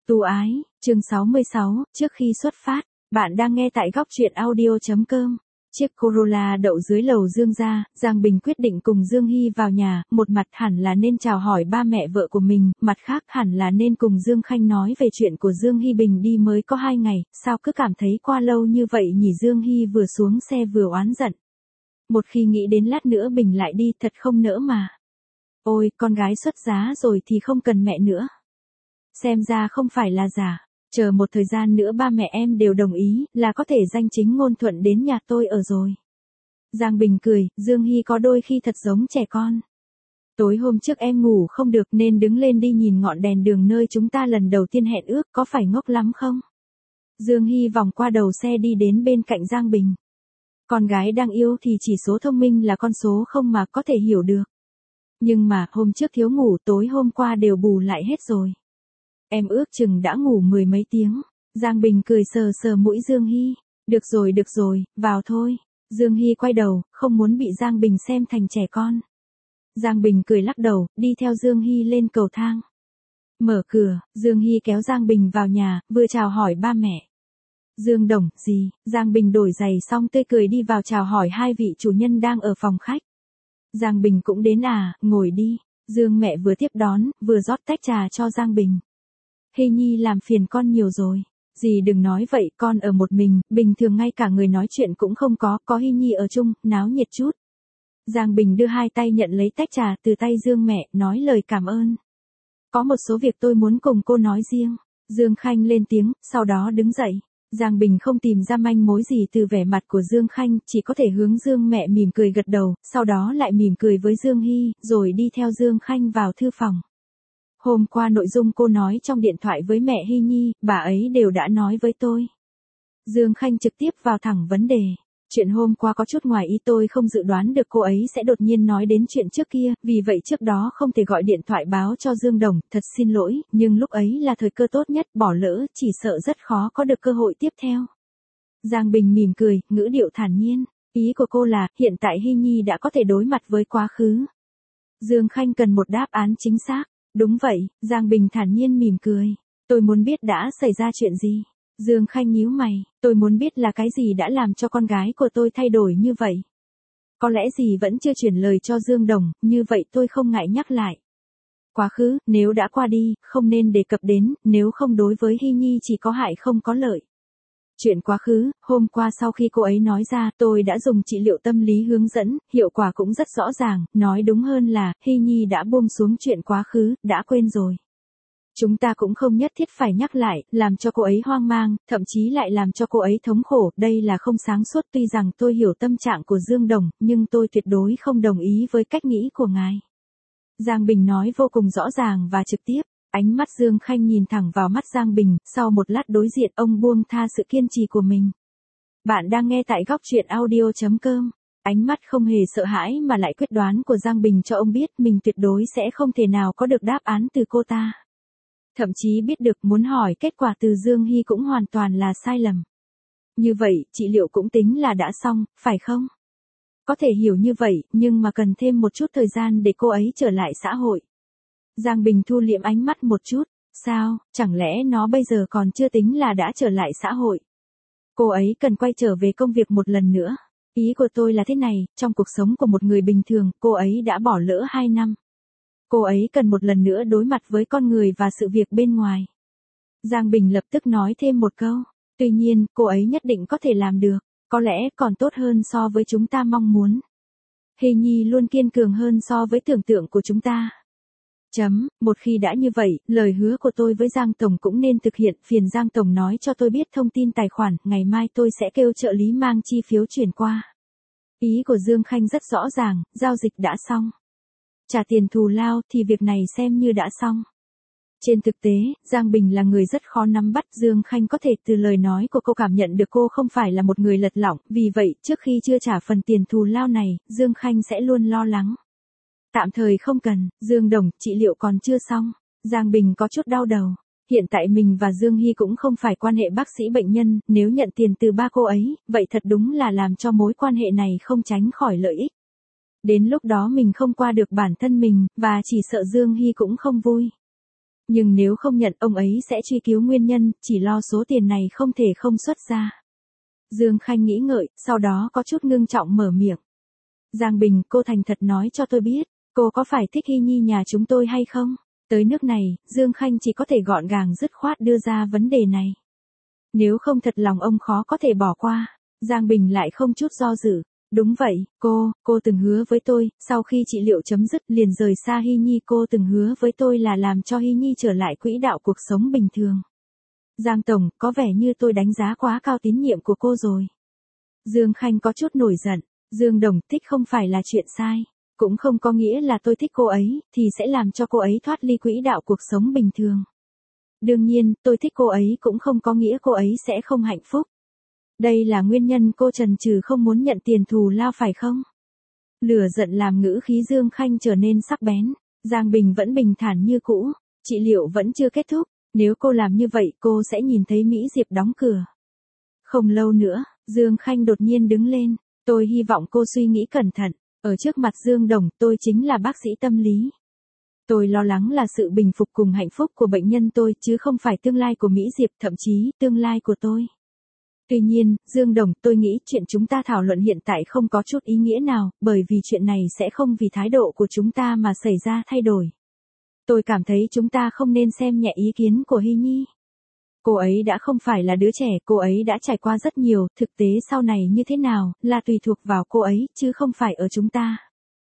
Tu ái, chương 66, trước khi xuất phát, bạn đang nghe tại góc truyện audio.com. Chiếc Corolla đậu dưới lầu Dương gia, Giang Bình quyết định cùng Dương Hy vào nhà, một mặt hẳn là nên chào hỏi ba mẹ vợ của mình, mặt khác hẳn là nên cùng Dương Khanh nói về chuyện của Dương Hy. Bình đi mới có 2 ngày, sao cứ cảm thấy qua lâu như vậy nhỉ? Dương Hy vừa xuống xe vừa oán giận. Một khi nghĩ đến lát nữa Bình lại đi thật không nỡ mà. Ôi, con gái xuất giá rồi thì không cần mẹ nữa. Xem ra không phải là giả. Chờ một thời gian nữa ba mẹ em đều đồng ý là có thể danh chính ngôn thuận đến nhà tôi ở rồi. Giang Bình cười, Dương Hy có đôi khi thật giống trẻ con. Tối hôm trước em ngủ không được nên đứng lên đi nhìn ngọn đèn đường nơi chúng ta lần đầu tiên hẹn ước, có phải ngốc lắm không? Dương Hy vòng qua đầu xe đi đến bên cạnh Giang Bình. Con gái đang yêu thì chỉ số thông minh là con số không mà có thể hiểu được. Nhưng mà hôm trước thiếu ngủ, tối hôm qua đều bù lại hết rồi. Em ước chừng đã ngủ 10 mấy tiếng. Giang Bình cười sờ sờ mũi Dương Hy. Được rồi, vào thôi. Dương Hy quay đầu, không muốn bị Giang Bình xem thành trẻ con. Giang Bình cười lắc đầu, đi theo Dương Hy lên cầu thang. Mở cửa, Dương Hy kéo Giang Bình vào nhà, vừa chào hỏi ba mẹ. Dương Đồng, gì? Giang Bình đổi giày xong tươi cười đi vào chào hỏi hai vị chủ nhân đang ở phòng khách. Giang Bình cũng đến à, ngồi đi. Dương mẹ vừa tiếp đón, vừa rót tách trà cho Giang Bình. Hy Nhi làm phiền con nhiều rồi. Dì đừng nói vậy, con ở một mình, bình thường ngay cả người nói chuyện cũng không có Hy Nhi ở chung, náo nhiệt chút. Giang Bình đưa hai tay nhận lấy tách trà từ tay Dương mẹ, nói lời cảm ơn. Có một số việc tôi muốn cùng cô nói riêng. Dương Khanh lên tiếng, sau đó đứng dậy. Giang Bình không tìm ra manh mối gì từ vẻ mặt của Dương Khanh, chỉ có thể hướng Dương mẹ mỉm cười gật đầu, sau đó lại mỉm cười với Dương Hy, rồi đi theo Dương Khanh vào thư phòng. Hôm qua nội dung cô nói trong điện thoại với mẹ Hy Nhi, bà ấy đều đã nói với tôi. Dương Khanh trực tiếp vào thẳng vấn đề. Chuyện hôm qua có chút ngoài ý, tôi không dự đoán được cô ấy sẽ đột nhiên nói đến chuyện trước kia, vì vậy trước đó không thể gọi điện thoại báo cho Dương Đồng, thật xin lỗi, nhưng lúc ấy là thời cơ tốt nhất, bỏ lỡ chỉ sợ rất khó có được cơ hội tiếp theo. Giang Bình mỉm cười, ngữ điệu thản nhiên, ý của cô là, hiện tại Hy Nhi đã có thể đối mặt với quá khứ. Dương Khanh cần một đáp án chính xác. Đúng vậy, Giang Bình thản nhiên mỉm cười. Tôi muốn biết đã xảy ra chuyện gì. Dương Khanh nhíu mày, tôi muốn biết là cái gì đã làm cho con gái của tôi thay đổi như vậy. Có lẽ gì vẫn chưa chuyển lời cho Dương Đồng, như vậy tôi không ngại nhắc lại. Quá khứ, nếu đã qua đi, không nên đề cập đến, nếu không đối với Hy Nhi chỉ có hại không có lợi. Chuyện quá khứ, hôm qua sau khi cô ấy nói ra, tôi đã dùng trị liệu tâm lý hướng dẫn, hiệu quả cũng rất rõ ràng, nói đúng hơn là, Hy Nhi đã buông xuống chuyện quá khứ, đã quên rồi. Chúng ta cũng không nhất thiết phải nhắc lại, làm cho cô ấy hoang mang, thậm chí lại làm cho cô ấy thống khổ, đây là không sáng suốt. Tuy rằng tôi hiểu tâm trạng của Dương Đồng, nhưng tôi tuyệt đối không đồng ý với cách nghĩ của ngài. Giang Bình nói vô cùng rõ ràng và trực tiếp. Ánh mắt Dương Khanh nhìn thẳng vào mắt Giang Bình, sau một lát đối diện ông buông tha sự kiên trì của mình. Bạn đang nghe tại góc truyện audio.com. Ánh mắt không hề sợ hãi mà lại quyết đoán của Giang Bình cho ông biết mình tuyệt đối sẽ không thể nào có được đáp án từ cô ta. Thậm chí biết được muốn hỏi kết quả từ Dương Hy cũng hoàn toàn là sai lầm. Như vậy, trị liệu cũng tính là đã xong, phải không? Có thể hiểu như vậy, nhưng mà cần thêm một chút thời gian để cô ấy trở lại xã hội. Giang Bình thu liễm ánh mắt một chút, sao, chẳng lẽ nó bây giờ còn chưa tính là đã trở lại xã hội? Cô ấy cần quay trở về công việc một lần nữa. Ý của tôi là thế này, trong cuộc sống của một người bình thường, cô ấy đã bỏ lỡ 2 năm. Cô ấy cần một lần nữa đối mặt với con người và sự việc bên ngoài. Giang Bình lập tức nói thêm một câu, tuy nhiên, cô ấy nhất định có thể làm được, có lẽ còn tốt hơn so với chúng ta mong muốn. Hy Nhi luôn kiên cường hơn so với tưởng tượng của chúng ta. Một khi đã như vậy, lời hứa của tôi với Giang Tổng cũng nên thực hiện, phiền Giang Tổng nói cho tôi biết thông tin tài khoản, ngày mai tôi sẽ kêu trợ lý mang chi phiếu chuyển qua. Ý của Dương Khanh rất rõ ràng, giao dịch đã xong. Trả tiền thù lao thì việc này xem như đã xong. Trên thực tế, Giang Bình là người rất khó nắm bắt, Dương Khanh có thể từ lời nói của cô cảm nhận được cô không phải là một người lật lọng, vì vậy, trước khi chưa trả phần tiền thù lao này, Dương Khanh sẽ luôn lo lắng. Tạm thời không cần, Dương Đồng, trị liệu còn chưa xong. Giang Bình có chút đau đầu. Hiện tại mình và Dương Hy cũng không phải quan hệ bác sĩ bệnh nhân, nếu nhận tiền từ ba cô ấy, vậy thật đúng là làm cho mối quan hệ này không tránh khỏi lợi ích. Đến lúc đó mình không qua được bản thân mình, và chỉ sợ Dương Hy cũng không vui. Nhưng nếu không nhận ông ấy sẽ truy cứu nguyên nhân, chỉ lo số tiền này không thể không xuất ra. Dương Khanh nghĩ ngợi, sau đó có chút ngưng trọng mở miệng. Giang Bình, cô thành thật nói cho tôi biết, cô có phải thích Hy Nhi nhà chúng tôi hay không? Tới nước này, Dương Khanh chỉ có thể gọn gàng dứt khoát đưa ra vấn đề này. Nếu không thật lòng ông khó có thể bỏ qua. Giang Bình lại không chút do dự. Đúng vậy, cô từng hứa với tôi, sau khi trị liệu chấm dứt liền rời xa Hy Nhi, cô từng hứa với tôi là làm cho Hy Nhi trở lại quỹ đạo cuộc sống bình thường. Giang Tổng, có vẻ như tôi đánh giá quá cao tín nhiệm của cô rồi. Dương Khanh có chút nổi giận. Dương Đồng, thích không phải là chuyện sai. Cũng không có nghĩa là tôi thích cô ấy, thì sẽ làm cho cô ấy thoát ly quỹ đạo cuộc sống bình thường. Đương nhiên, tôi thích cô ấy cũng không có nghĩa cô ấy sẽ không hạnh phúc. Đây là nguyên nhân cô chần chừ không muốn nhận tiền thù lao phải không? Lửa giận làm ngữ khí Dương Khanh trở nên sắc bén. Giang Bình vẫn bình thản như cũ. Trị liệu vẫn chưa kết thúc. Nếu cô làm như vậy cô sẽ nhìn thấy Mỹ Diệp đóng cửa. Không lâu nữa, Dương Khanh đột nhiên đứng lên. Tôi hy vọng cô suy nghĩ cẩn thận. Ở trước mặt Dương Đồng, tôi chính là bác sĩ tâm lý. Tôi lo lắng là sự bình phục cùng hạnh phúc của bệnh nhân tôi, chứ không phải tương lai của Mỹ Diệp, thậm chí tương lai của tôi. Tuy nhiên, Dương Đồng, tôi nghĩ chuyện chúng ta thảo luận hiện tại không có chút ý nghĩa nào, bởi vì chuyện này sẽ không vì thái độ của chúng ta mà xảy ra thay đổi. Tôi cảm thấy chúng ta không nên xem nhẹ ý kiến của Hy Nhi. Cô ấy đã không phải là đứa trẻ, cô ấy đã trải qua rất nhiều, thực tế sau này như thế nào, là tùy thuộc vào cô ấy, chứ không phải ở chúng ta.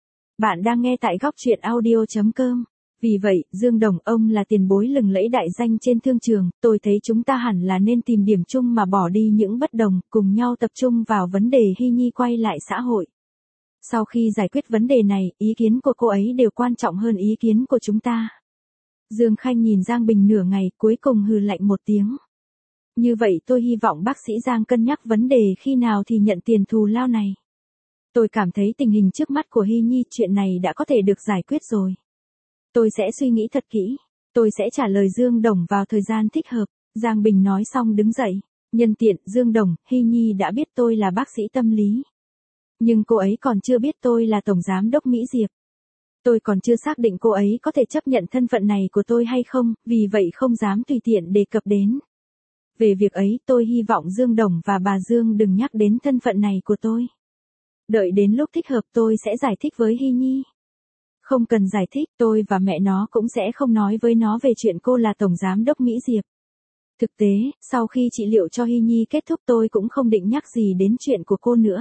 Bạn đang nghe tại góc truyện audio.com. Vì vậy, Dương Đồng, ông là tiền bối lừng lẫy đại danh trên thương trường, tôi thấy chúng ta hẳn là nên tìm điểm chung mà bỏ đi những bất đồng, cùng nhau tập trung vào vấn đề Hy Nhi quay lại xã hội. Sau khi giải quyết vấn đề này, ý kiến của cô ấy đều quan trọng hơn ý kiến của chúng ta. Dương Khanh nhìn Giang Bình nửa ngày, cuối cùng hừ lạnh một tiếng. Như vậy tôi hy vọng bác sĩ Giang cân nhắc vấn đề khi nào thì nhận tiền thù lao này. Tôi cảm thấy tình hình trước mắt của Hy Nhi, chuyện này đã có thể được giải quyết rồi. Tôi sẽ suy nghĩ thật kỹ. Tôi sẽ trả lời Dương Đồng vào thời gian thích hợp. Giang Bình nói xong đứng dậy. Nhân tiện, Dương Đồng, Hy Nhi đã biết tôi là bác sĩ tâm lý. Nhưng cô ấy còn chưa biết tôi là Tổng Giám đốc Mỹ Diệp. Tôi còn chưa xác định cô ấy có thể chấp nhận thân phận này của tôi hay không, vì vậy không dám tùy tiện đề cập đến. Về việc ấy, tôi hy vọng Dương Đồng và bà Dương đừng nhắc đến thân phận này của tôi. Đợi đến lúc thích hợp tôi sẽ giải thích với Hy Nhi. Không cần giải thích, tôi và mẹ nó cũng sẽ không nói với nó về chuyện cô là Tổng Giám đốc Mỹ Diệp. Thực tế, sau khi trị liệu cho Hy Nhi kết thúc tôi cũng không định nhắc gì đến chuyện của cô nữa.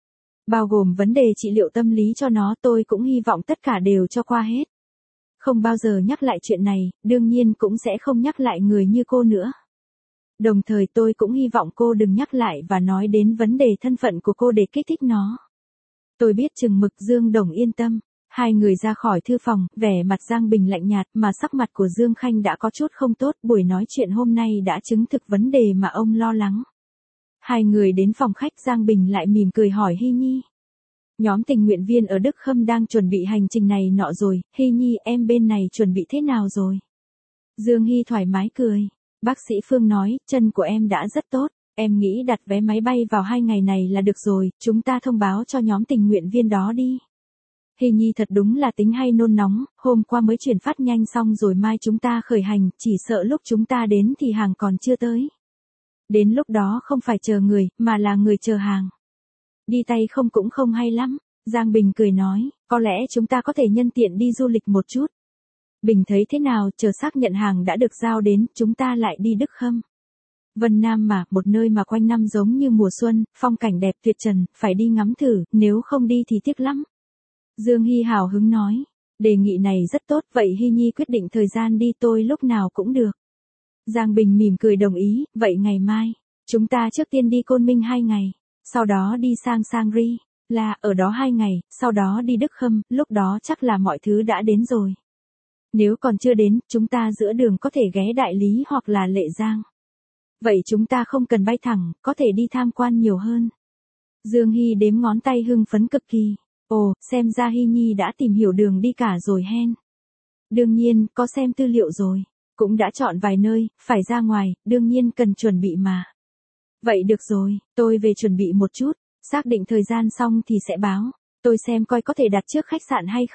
Bao gồm vấn đề trị liệu tâm lý cho nó, tôi cũng hy vọng tất cả đều cho qua hết. Không bao giờ nhắc lại chuyện này, đương nhiên cũng sẽ không nhắc lại người như cô nữa. Đồng thời tôi cũng hy vọng cô đừng nhắc lại và nói đến vấn đề thân phận của cô để kích thích nó. Tôi biết chừng mực. Dương Đồng yên tâm. Hai người ra khỏi thư phòng, vẻ mặt Giang Bình lạnh nhạt mà sắc mặt của Dương Khanh đã có chút không tốt, buổi nói chuyện hôm nay đã chứng thực vấn đề mà ông lo lắng. Hai người đến phòng khách, Giang Bình lại mỉm cười hỏi Hy Nhi. Nhóm tình nguyện viên ở Đức Khâm đang chuẩn bị hành trình này nọ rồi, Hy Nhi em bên này chuẩn bị thế nào rồi? Dương Hy thoải mái cười. Bác sĩ Phương nói, chân của em đã rất tốt, em nghĩ đặt vé máy bay vào 2 ngày này là được rồi, chúng ta thông báo cho nhóm tình nguyện viên đó đi. Hy Nhi thật đúng là tính hay nôn nóng, hôm qua mới chuyển phát nhanh xong rồi mai chúng ta khởi hành, chỉ sợ lúc chúng ta đến thì hàng còn chưa tới. Đến lúc đó không phải chờ người, mà là người chờ hàng. Đi tay không cũng không hay lắm. Giang Bình cười nói, có lẽ chúng ta có thể nhân tiện đi du lịch một chút. Bình thấy thế nào, chờ xác nhận hàng đã được giao đến, chúng ta lại đi Đức Khâm. Vân Nam mà, một nơi mà quanh năm giống như mùa xuân, phong cảnh đẹp tuyệt trần, phải đi ngắm thử, nếu không đi thì tiếc lắm. Dương Hy hào hứng nói, đề nghị này rất tốt, vậy Hy Nhi quyết định thời gian đi, tôi lúc nào cũng được. Giang Bình mỉm cười đồng ý, vậy ngày mai, chúng ta trước tiên đi Côn Minh 2 ngày, sau đó đi sang Sangri, là ở đó 2 ngày, sau đó đi Đức Khâm, lúc đó chắc là mọi thứ đã đến rồi. Nếu còn chưa đến, chúng ta giữa đường có thể ghé Đại Lý hoặc là Lệ Giang. Vậy chúng ta không cần bay thẳng, có thể đi tham quan nhiều hơn. Dương Hy đếm ngón tay hưng phấn cực kỳ. Ồ, xem ra Hy Nhi đã tìm hiểu đường đi cả rồi hen. Đương nhiên, có xem tư liệu rồi. Cũng đã chọn vài nơi, phải ra ngoài, đương nhiên cần chuẩn bị mà. Vậy được rồi, tôi về chuẩn bị một chút, xác định thời gian xong thì sẽ báo. Tôi xem coi có thể đặt trước khách sạn hay không.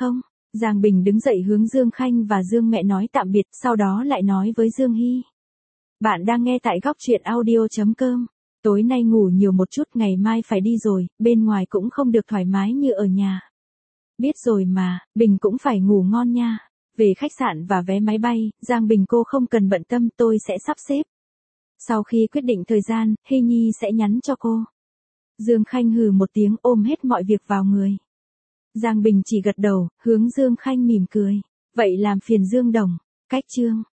Giang Bình đứng dậy hướng Dương Khanh và Dương mẹ nói tạm biệt, sau đó lại nói với Dương Hy. Bạn đang nghe tại góc truyện audio.com. Tối nay ngủ nhiều một chút, ngày mai phải đi rồi, bên ngoài cũng không được thoải mái như ở nhà. Biết rồi mà, Bình cũng phải ngủ ngon nha. Về khách sạn và vé máy bay, Giang Bình cô không cần bận tâm, tôi sẽ sắp xếp. Sau khi quyết định thời gian, Hy Nhi sẽ nhắn cho cô. Dương Khanh hừ một tiếng ôm hết mọi việc vào người. Giang Bình chỉ gật đầu, hướng Dương Khanh mỉm cười. Vậy làm phiền Dương Đồng. Cách chương.